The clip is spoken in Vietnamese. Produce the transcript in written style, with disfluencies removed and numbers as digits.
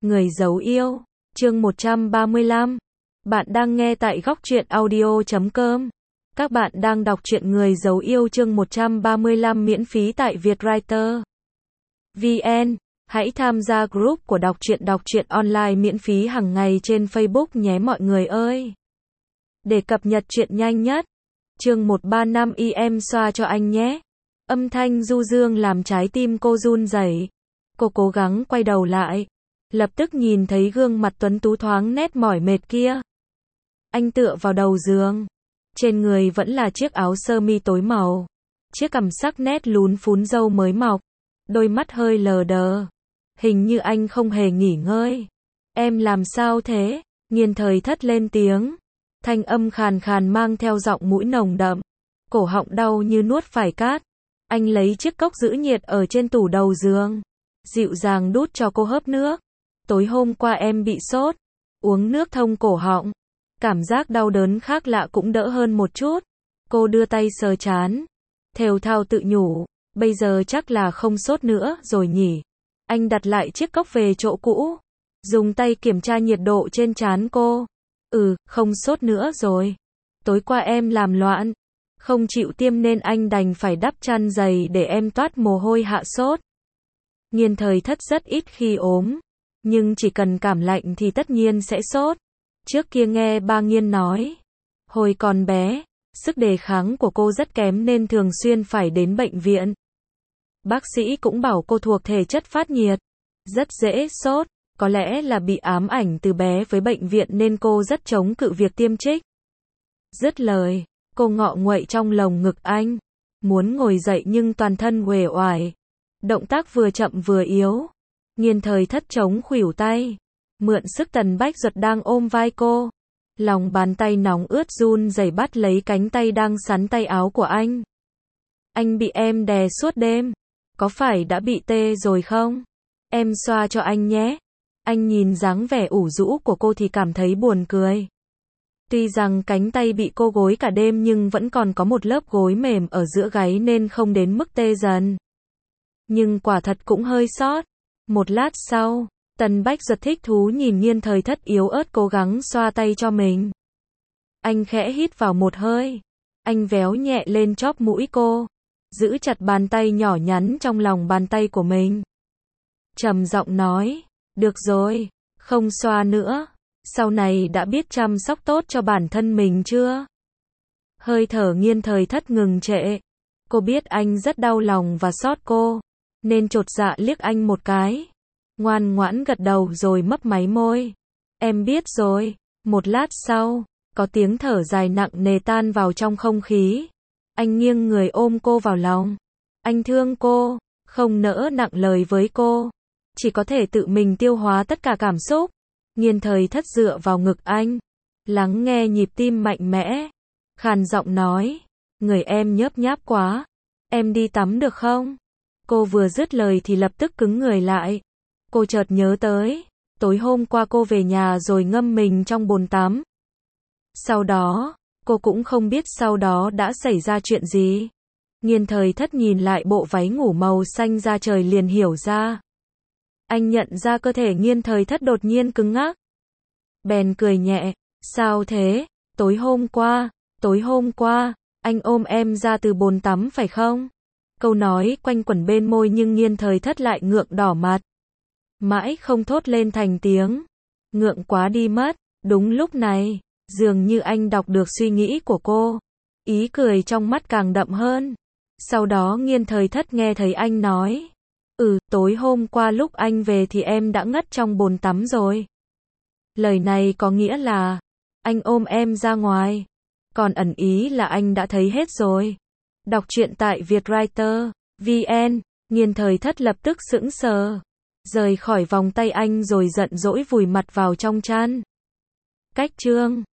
Người giấu yêu, chương 135. Bạn đang nghe tại góc truyện audio.com. Các bạn đang đọc truyện Người giấu yêu chương 135 miễn phí tại Vietwriter VN. Hãy tham gia group của đọc truyện online miễn phí hàng ngày trên Facebook nhé mọi người ơi. Để cập nhật truyện nhanh nhất. Chương 135 em xoa cho anh nhé. Âm thanh du dương làm trái tim cô run rẩy. Cô cố gắng quay đầu lại, lập tức nhìn thấy gương mặt tuấn tú thoáng nét mỏi mệt kia. Anh tựa vào đầu giường, trên người vẫn là chiếc áo sơ mi tối màu, chiếc cằm sắc nét lún phún râu mới mọc, đôi mắt hơi lờ đờ, hình như anh không hề nghỉ ngơi. Em làm sao thế? Nghiên Thời Thất lên tiếng, thanh âm khàn khàn mang theo giọng mũi nồng đậm, cổ họng đau như nuốt phải cát. Anh lấy chiếc cốc giữ nhiệt ở trên tủ đầu giường, dịu dàng đút cho cô hớp nước. Tối hôm qua em bị sốt, uống nước thông cổ họng, cảm giác đau đớn khác lạ cũng đỡ hơn một chút. Cô đưa tay sờ trán, thều thào tự nhủ, bây giờ chắc là không sốt nữa rồi nhỉ. Anh đặt lại chiếc cốc về chỗ cũ, dùng tay kiểm tra nhiệt độ trên trán cô. Không sốt nữa rồi. Tối qua em làm loạn, không chịu tiêm nên anh đành phải đắp chăn dày để em toát mồ hôi hạ sốt. Nghiên Thời Thất rất ít khi ốm, nhưng chỉ cần cảm lạnh thì tất nhiên sẽ sốt. Trước kia nghe ba Nghiên nói, hồi còn bé, sức đề kháng của cô rất kém nên thường xuyên phải đến bệnh viện. Bác sĩ cũng bảo cô thuộc thể chất phát nhiệt, rất dễ sốt, có lẽ là bị ám ảnh từ bé với bệnh viện nên cô rất chống cự việc tiêm trích. Dứt lời, cô ngọ nguậy trong lồng ngực anh, muốn ngồi dậy nhưng toàn thân uể oải, động tác vừa chậm vừa yếu. Nghiên Thời Thất chống khuỷu tay, mượn sức Tần Bách Duật đang ôm vai cô, lòng bàn tay nóng ướt run rẩy bắt lấy cánh tay đang sắn tay áo của anh. Anh bị em đè suốt đêm, có phải đã bị tê rồi không? Em xoa cho anh nhé. Anh nhìn dáng vẻ ủ rũ của cô thì cảm thấy buồn cười. Tuy rằng cánh tay bị cô gối cả đêm nhưng vẫn còn có một lớp gối mềm ở giữa gáy nên không đến mức tê dần. Nhưng quả thật cũng hơi sót. Một lát sau, Tần Bách Duật thích thú nhìn Nghiên Thời Thất yếu ớt cố gắng xoa tay cho mình. Anh khẽ hít vào một hơi. Anh véo nhẹ lên chóp mũi cô, giữ chặt bàn tay nhỏ nhắn trong lòng bàn tay của mình. Trầm giọng nói, được rồi, không xoa nữa. Sau này đã biết chăm sóc tốt cho bản thân mình chưa? Hơi thở Nghiên Thời Thất ngừng trệ. Cô biết anh rất đau lòng và xót cô, nên chột dạ liếc anh một cái. Ngoan ngoãn gật đầu rồi mấp máy môi. Em biết rồi. Một lát sau, có tiếng thở dài nặng nề tan vào trong không khí. Anh nghiêng người ôm cô vào lòng. Anh thương cô, không nỡ nặng lời với cô, chỉ có thể tự mình tiêu hóa tất cả cảm xúc. Nghiên Thời Thất dựa vào ngực anh, lắng nghe nhịp tim mạnh mẽ, khàn giọng nói, người em nhớp nháp quá, em đi tắm được không? Cô vừa dứt lời thì lập tức cứng người lại. Cô chợt nhớ tới, tối hôm qua cô về nhà rồi ngâm mình trong bồn tắm. Sau đó, cô cũng không biết sau đó đã xảy ra chuyện gì. Nghiên Thời Thất nhìn lại bộ váy ngủ màu xanh da trời liền hiểu ra. Anh nhận ra cơ thể Nghiên Thời Thất đột nhiên cứng ngắc. Bèn cười nhẹ, sao thế? Tối hôm qua, anh ôm em ra từ bồn tắm phải không? Câu nói quanh quẩn bên môi nhưng Nghiên Thời Thất lại ngượng đỏ mặt. Mãi không thốt lên thành tiếng. Ngượng quá đi mất. Đúng lúc này, dường như anh đọc được suy nghĩ của cô. Ý cười trong mắt càng đậm hơn. Sau đó Nghiên Thời Thất nghe thấy anh nói. Tối hôm qua lúc anh về thì em đã ngất trong bồn tắm rồi. Lời này có nghĩa là, anh ôm em ra ngoài. Còn ẩn ý là anh đã thấy hết rồi. Đọc truyện tại Vietwriter VN. Nghiên Thời Thất lập tức sững sờ, rời khỏi vòng tay anh rồi giận dỗi vùi mặt vào trong chăn. Cách chương